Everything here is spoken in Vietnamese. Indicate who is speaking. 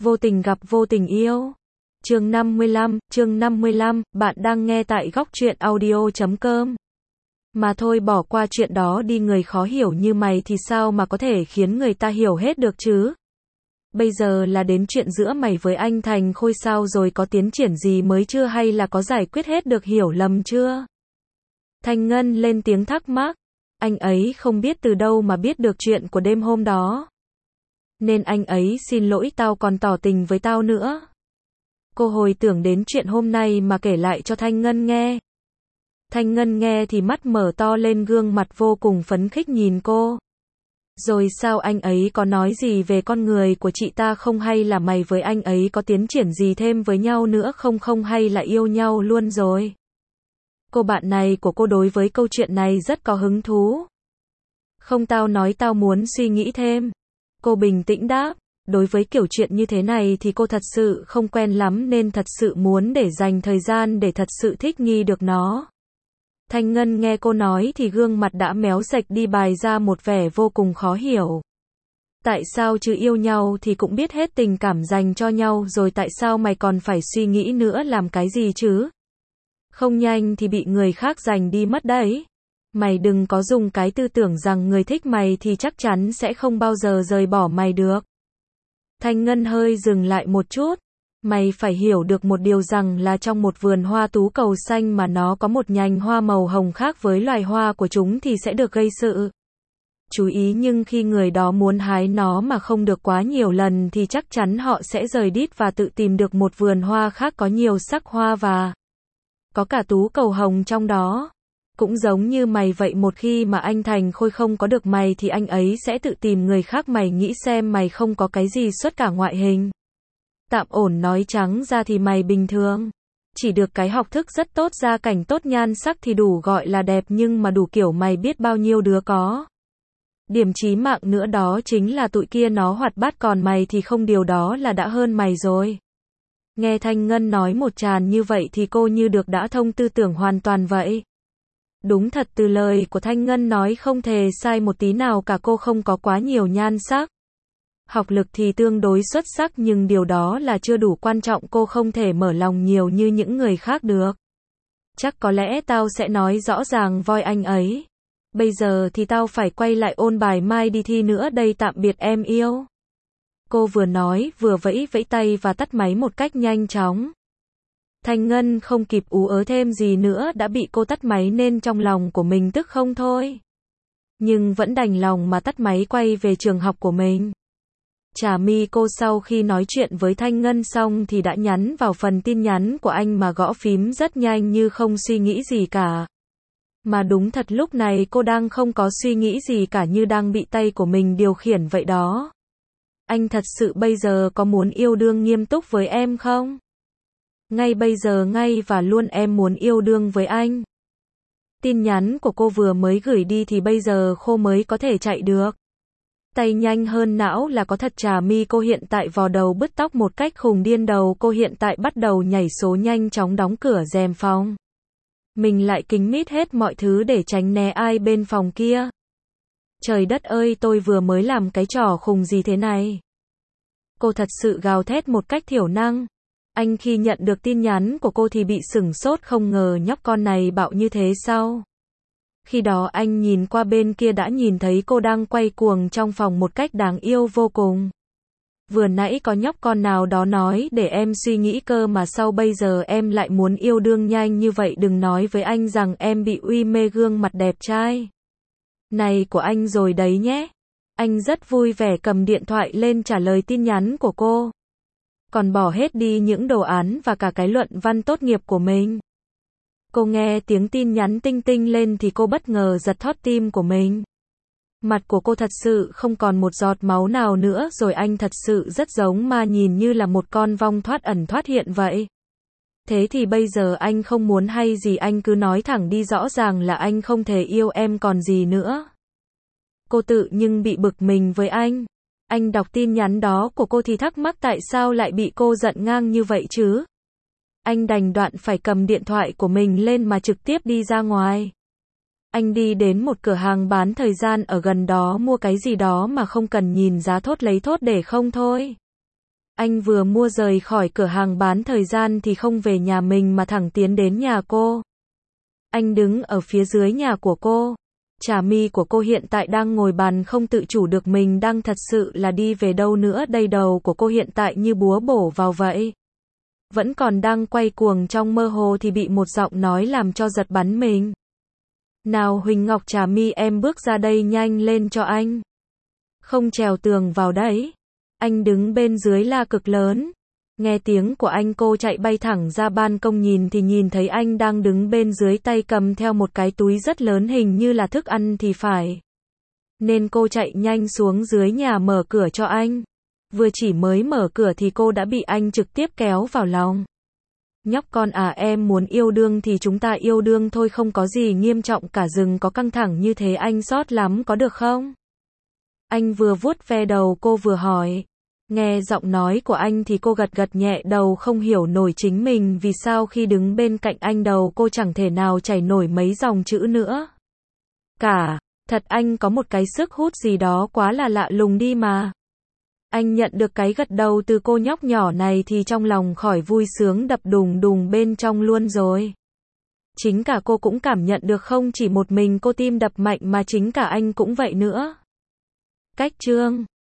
Speaker 1: Vô tình gặp vô tình yêu. Chương 55, bạn đang nghe tại góc truyện audio.com. Mà thôi, bỏ qua chuyện đó đi, người khó hiểu như mày thì sao mà có thể khiến người ta hiểu hết được chứ? Bây giờ là đến chuyện giữa mày với anh Thành Khôi sao rồi, có tiến triển gì mới chưa, hay là có giải quyết hết được hiểu lầm chưa? Thanh Ngân lên tiếng thắc mắc. Anh ấy không biết từ đâu mà biết được chuyện của đêm hôm đó. Nên anh ấy xin lỗi tao còn tỏ tình với tao nữa. Cô hồi tưởng đến chuyện hôm nay mà kể lại cho Thanh Ngân nghe. Thanh Ngân nghe thì mắt mở to lên, gương mặt vô cùng phấn khích nhìn cô. Rồi sao, anh ấy có nói gì về con người của chị ta không, hay là mày với anh ấy có tiến triển gì thêm với nhau nữa không, hay là yêu nhau luôn rồi? Cô bạn này của cô đối với câu chuyện này rất có hứng thú. Không, tao nói tao muốn suy nghĩ thêm. Cô bình tĩnh đáp. Đối với kiểu chuyện như thế này thì cô thật sự không quen lắm, nên thật sự muốn để dành thời gian để thật sự thích nghi được nó. Thanh Ngân nghe cô nói thì gương mặt đã méo sạch đi, bày ra một vẻ vô cùng khó hiểu. Tại sao chứ, yêu nhau thì cũng biết hết tình cảm dành cho nhau rồi, tại sao mày còn phải suy nghĩ nữa làm cái gì chứ? Không nhanh thì bị người khác giành đi mất đấy. Mày đừng có dùng cái tư tưởng rằng người thích mày thì chắc chắn sẽ không bao giờ rời bỏ mày được. Thanh Ngân hơi dừng lại một chút. Mày phải hiểu được một điều rằng là trong một vườn hoa tú cầu xanh mà nó có một nhành hoa màu hồng khác với loài hoa của chúng thì sẽ được gây sự chú ý, nhưng khi người đó muốn hái nó mà không được quá nhiều lần thì chắc chắn họ sẽ rời đít và tự tìm được một vườn hoa khác có nhiều sắc hoa và có cả tú cầu hồng trong đó. Cũng giống như mày vậy, một khi mà anh Thành Khôi không có được mày thì anh ấy sẽ tự tìm người khác. Mày nghĩ xem, mày không có cái gì xuất cả ngoại hình. Tạm ổn, nói trắng ra thì mày bình thường. Chỉ được cái học thức rất tốt, gia cảnh tốt, nhan sắc thì đủ gọi là đẹp, nhưng mà đủ kiểu mày biết bao nhiêu đứa có. Điểm chí mạng nữa đó chính là tụi kia nó hoạt bát, còn mày thì không, điều đó là đã hơn mày rồi. Nghe Thanh Ngân nói một tràn như vậy thì cô như được đã thông tư tưởng hoàn toàn vậy. Đúng thật, từ lời của Thanh Ngân nói không hề sai một tí nào cả, cô không có quá nhiều nhan sắc. Học lực thì tương đối xuất sắc, nhưng điều đó là chưa đủ quan trọng, cô không thể mở lòng nhiều như những người khác được. Chắc có lẽ tao sẽ nói rõ ràng voi anh ấy. Bây giờ thì tao phải quay lại ôn bài, mai đi thi nữa đây, tạm biệt em yêu. Cô vừa nói vừa vẫy vẫy tay và tắt máy một cách nhanh chóng. Thanh Ngân không kịp ú ớ thêm gì nữa đã bị cô tắt máy, nên trong lòng của mình tức không thôi. Nhưng vẫn đành lòng mà tắt máy, quay về trường học của mình. Trà My cô sau khi nói chuyện với Thanh Ngân xong thì đã nhắn vào phần tin nhắn của anh mà gõ phím rất nhanh như không suy nghĩ gì cả. Mà đúng thật, lúc này cô đang không có suy nghĩ gì cả, như đang bị tay của mình điều khiển vậy đó. Anh thật sự bây giờ có muốn yêu đương nghiêm túc với em không? Ngay bây giờ, ngay và luôn, em muốn yêu đương với anh. Tin nhắn của cô vừa mới gửi đi thì bây giờ cô mới có thể chạy được. Tay nhanh hơn não là có thật. Trà My cô hiện tại vò đầu bứt tóc một cách khùng điên đầu, cô hiện tại bắt đầu nhảy số, nhanh chóng đóng cửa rèm phòng. Mình lại kín mít hết mọi thứ để tránh né ai bên phòng kia. Trời đất ơi, tôi vừa mới làm cái trò khùng gì thế này? Cô thật sự gào thét một cách thiểu năng. Anh khi nhận được tin nhắn của cô thì bị sửng sốt, không ngờ nhóc con này bạo như thế sao? Khi đó anh nhìn qua bên kia đã nhìn thấy cô đang quay cuồng trong phòng một cách đáng yêu vô cùng. Vừa nãy có nhóc con nào đó nói để em suy nghĩ cơ mà sao bây giờ em lại muốn yêu đương nhanh như vậy? Đừng nói với anh rằng em bị uy mê gương mặt đẹp trai này của anh rồi đấy nhé. Anh rất vui vẻ cầm điện thoại lên trả lời tin nhắn của cô. Còn bỏ hết đi những đồ án và cả cái luận văn tốt nghiệp của mình. Cô nghe tiếng tin nhắn tinh tinh lên thì cô bất ngờ giật thót tim của mình. Mặt của cô thật sự không còn một giọt máu nào nữa rồi, anh thật sự rất giống ma, nhìn như là một con vong thoát ẩn thoát hiện vậy. Thế thì bây giờ anh không muốn hay gì, anh cứ nói thẳng đi, rõ ràng là anh không thể yêu em còn gì nữa. Cô tự nhưng bị bực mình với anh. Anh đọc tin nhắn đó của cô thì thắc mắc tại sao lại bị cô giận ngang như vậy chứ? Anh đành đoạn phải cầm điện thoại của mình lên mà trực tiếp đi ra ngoài. Anh đi đến một cửa hàng bán thời gian ở gần đó mua cái gì đó mà không cần nhìn giá, thốt lấy thốt để không thôi. Anh vừa mua rời khỏi cửa hàng bán thời gian thì không về nhà mình mà thẳng tiến đến nhà cô. Anh đứng ở phía dưới nhà của cô. Trà mi của cô hiện tại đang ngồi bàn không tự chủ được mình đang thật sự là đi về đâu nữa đây, đầu của cô hiện tại như búa bổ vào vậy. Vẫn còn đang quay cuồng trong mơ hồ thì bị một giọng nói làm cho giật bắn mình. Nào Huỳnh Ngọc Trà mi, em bước ra đây nhanh lên cho anh. Không trèo tường vào đấy. Anh đứng bên dưới la cực lớn. Nghe tiếng của anh, cô chạy bay thẳng ra ban công, nhìn thì nhìn thấy anh đang đứng bên dưới, tay cầm theo một cái túi rất lớn, hình như là thức ăn thì phải. Nên cô chạy nhanh xuống dưới nhà mở cửa cho anh. Vừa chỉ mới mở cửa thì cô đã bị anh trực tiếp kéo vào lòng. Nhóc con à, em muốn yêu đương thì chúng ta yêu đương thôi, không có gì nghiêm trọng cả, đừng có căng thẳng như thế, anh sót lắm có được không? Anh vừa vuốt ve đầu cô vừa hỏi. Nghe giọng nói của anh thì cô gật gật nhẹ đầu, không hiểu nổi chính mình vì sao khi đứng bên cạnh anh đầu cô chẳng thể nào chảy nổi mấy dòng chữ nữa. Thật anh có một cái sức hút gì đó quá là lạ lùng đi mà. Anh nhận được cái gật đầu từ cô nhóc nhỏ này thì trong lòng khỏi vui sướng đập đùng đùng bên trong luôn rồi. Chính cả cô cũng cảm nhận được, không chỉ một mình cô tim đập mạnh mà chính cả anh cũng vậy nữa. Cách chương